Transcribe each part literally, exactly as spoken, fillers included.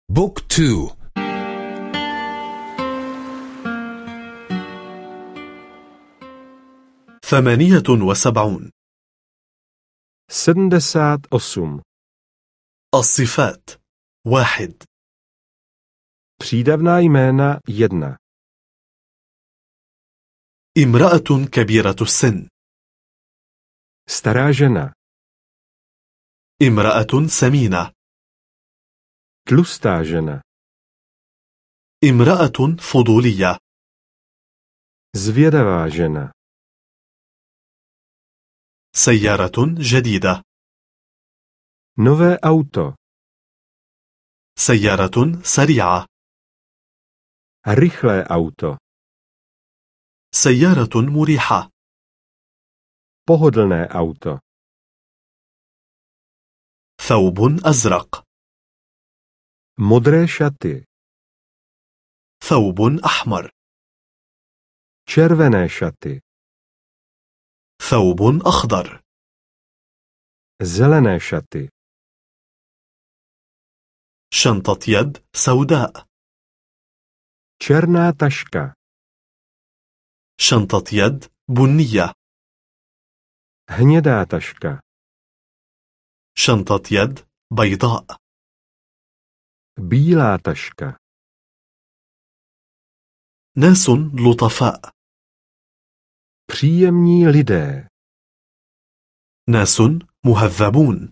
بوك تو. ثمانية وسبعون. sedmdesát osm. الصفات واحد. Přídavná jména jedna. امرأة كبيرة السن. Stará žena. امرأة سمينة. Tlustá žena. امرأة فضولية. Zvědavá žena. سيارة جديدة. Nové auto. سيارة سريعة. Rychlé auto. سيارة مريحة. Pohodlné auto. ثوب أزرق. Modré šaty. ثوب أحمر. Červené šaty. ثوب أخضر. Zelené šaty. شنطة يد سوداء. Černá taška. شنطة يد بنية. Hnědá taška. شنطة يد بيضاء. Bílá taška. ناس لطفاء. Příjemní lidé. ناس مهذبون.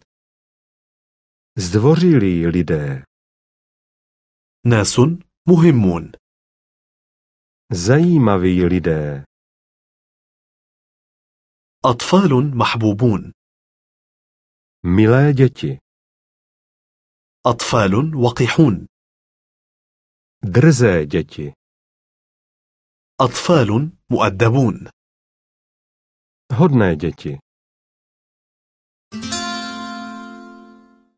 Zdvořilí lidé. ناس مهمون. Zajímaví lidé. أطفال محبوبون. Milé děti. أطفال وقحون. Drzé děti. أطفال مؤدبون. Hodné děti.